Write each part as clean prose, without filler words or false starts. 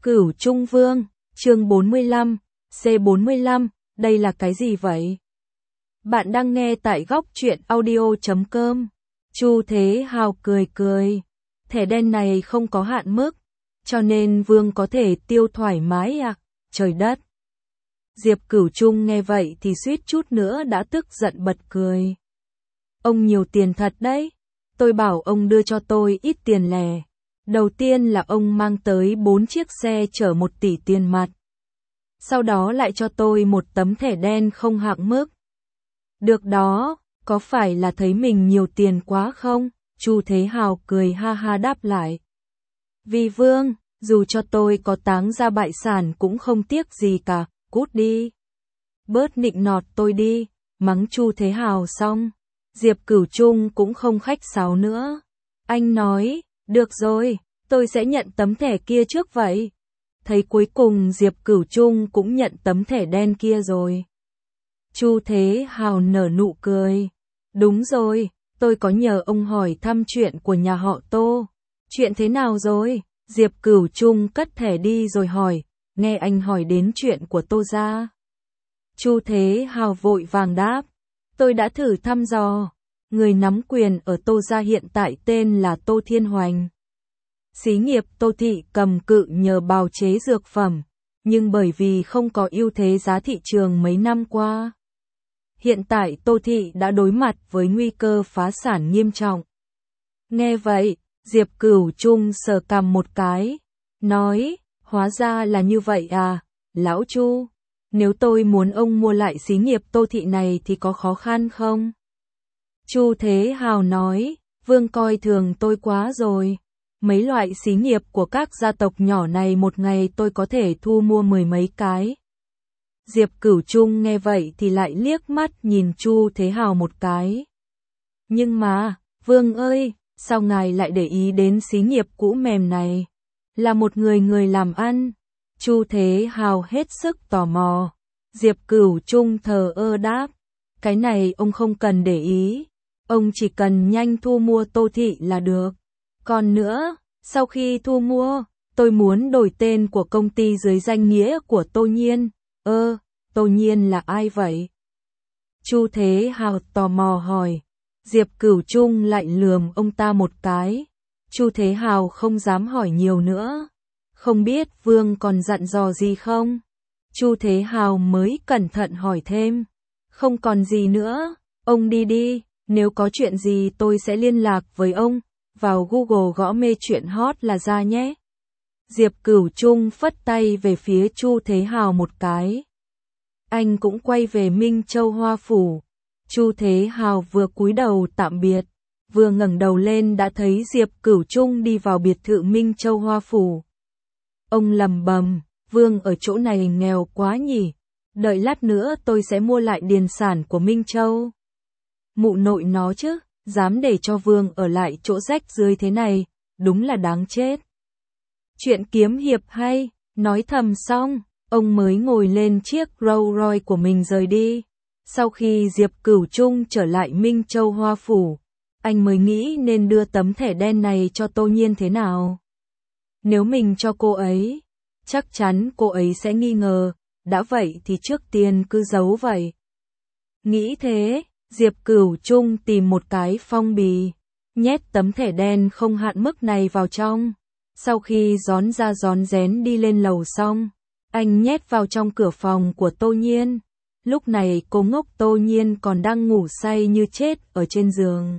Cửu Trung Vương, chương 45, C45, đây là cái gì vậy? Bạn đang nghe tại góc truyện audio.com. Chu Thế Hào cười cười. Thẻ đen này không có hạn mức, cho nên Vương có thể tiêu thoải mái à? Trời đất! Diệp Cửu Trung nghe vậy thì suýt chút nữa đã tức giận bật cười. Ông nhiều tiền thật đấy. Tôi bảo ông đưa cho tôi ít tiền lẻ. Đầu tiên là ông mang tới 4 chiếc xe chở 1 tỷ tiền mặt. Sau đó lại cho tôi một tấm thẻ đen không hạn mức. Được đó, có phải là thấy mình nhiều tiền quá không? Chu Thế Hào cười ha ha đáp lại. Vì Vương, dù cho tôi có táng ra bại sản cũng không tiếc gì cả, cút đi. Bớt nịnh nọt tôi đi, mắng Chu Thế Hào xong. Diệp Cửu Trung cũng không khách sáo nữa. Anh nói, được rồi, tôi sẽ nhận tấm thẻ kia trước vậy. Thấy cuối cùng Diệp Cửu Trung cũng nhận tấm thẻ đen kia rồi. Chu Thế Hào nở nụ cười. Đúng rồi, tôi có nhờ ông hỏi thăm chuyện của nhà họ Tô. Chuyện thế nào rồi? Diệp Cửu Trung cất thẻ đi rồi hỏi, nghe anh hỏi đến chuyện của Tô gia. Chu Thế Hào vội vàng đáp, tôi đã thử thăm dò. Người nắm quyền ở Tô gia hiện tại tên là Tô Thiên Hoành. Xí nghiệp Tô Thị cầm cự nhờ bào chế dược phẩm, nhưng bởi vì không có ưu thế giá thị trường mấy năm qua. Hiện tại Tô Thị đã đối mặt với nguy cơ phá sản nghiêm trọng. Nghe vậy, Diệp Cửu Trung sờ cằm một cái, nói, hóa ra là như vậy à, lão Chu, nếu tôi muốn ông mua lại xí nghiệp Tô Thị này thì có khó khăn không? Chu Thế Hào nói, Vương coi thường tôi quá rồi. Mấy loại xí nghiệp của các gia tộc nhỏ này một ngày tôi có thể thu mua 10 mấy cái. Diệp Cửu Trung nghe vậy thì lại liếc mắt nhìn Chu Thế Hào một cái. Nhưng mà, Vương ơi, sao ngài lại để ý đến xí nghiệp cũ mềm này? Là một người làm ăn. Chu Thế Hào hết sức tò mò. Diệp Cửu Trung thờ ơ đáp, cái này ông không cần để ý. Ông chỉ cần nhanh thu mua Tô Thị là được. Còn nữa, sau khi thu mua, tôi muốn đổi tên của công ty dưới danh nghĩa của Tô Nhiên. Tô Nhiên là ai vậy? Chu Thế Hào tò mò hỏi. Diệp Cửu Trung lại lườm ông ta một cái. Chu Thế Hào không dám hỏi nhiều nữa. Không biết Vương còn dặn dò gì không? Chu Thế Hào mới cẩn thận hỏi thêm. Không còn gì nữa, ông đi đi, nếu có chuyện gì tôi sẽ liên lạc với ông. Vào Google gõ mê chuyện hot là ra nhé. Diệp Cửu Trung phất tay về phía Chu Thế Hào một cái. Anh cũng quay về Minh Châu Hoa Phủ. Chu Thế Hào vừa cúi đầu tạm biệt, vừa ngẩng đầu lên đã thấy Diệp Cửu Trung đi vào biệt thự Minh Châu Hoa Phủ. Ông lẩm bẩm, Vương ở chỗ này nghèo quá nhỉ, đợi lát nữa tôi sẽ mua lại điền sản của Minh Châu. Mụ nội nó chứ, dám để cho Vương ở lại chỗ rách rưới thế này, đúng là đáng chết. Chuyện kiếm hiệp hay, nói thầm xong, ông mới ngồi lên chiếc Rolls Royce của mình rời đi. Sau khi Diệp Cửu Trung trở lại Minh Châu Hoa Phủ, anh mới nghĩ nên đưa tấm thẻ đen này cho Tô Nhiên thế nào. Nếu mình cho cô ấy, chắc chắn cô ấy sẽ nghi ngờ, đã vậy thì trước tiên cứ giấu vậy. Nghĩ thế, Diệp Cửu Trung tìm một cái phong bì, nhét tấm thẻ đen không hạn mức này vào trong. Sau khi rón ra rón rén đi lên lầu xong, anh nhét vào trong cửa phòng của Tô Nhiên. Lúc này cô ngốc Tô Nhiên còn đang ngủ say như chết ở trên giường.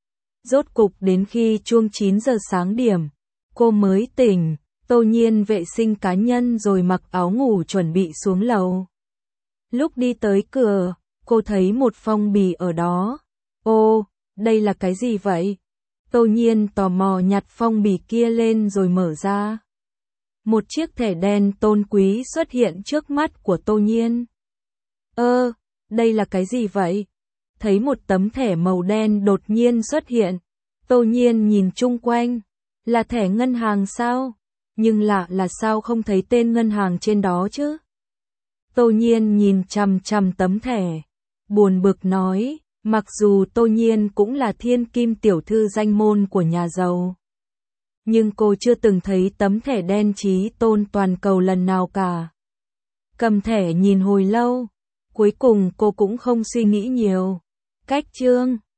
Rốt cục đến khi chuông 9 giờ sáng điểm, cô mới tỉnh. Tô Nhiên vệ sinh cá nhân rồi mặc áo ngủ chuẩn bị xuống lầu. Lúc đi tới cửa, cô thấy một phong bì ở đó. Ô, đây là cái gì vậy? Tô Nhiên tò mò nhặt phong bì kia lên rồi mở ra. Một chiếc thẻ đen tôn quý xuất hiện trước mắt của Tô Nhiên. Đây là cái gì vậy? Thấy một tấm thẻ màu đen đột nhiên xuất hiện. Tô Nhiên nhìn chung quanh. Là thẻ ngân hàng sao? Nhưng lạ là sao không thấy tên ngân hàng trên đó chứ? Tô Nhiên nhìn chằm chằm tấm thẻ. Buồn bực nói, mặc dù Tô Nhiên cũng là thiên kim tiểu thư danh môn của nhà giàu. nhưng cô chưa từng thấy tấm thẻ đen trí tôn toàn cầu lần nào cả. Cầm thẻ nhìn hồi lâu, cuối cùng cô cũng không suy nghĩ nhiều. Cách chương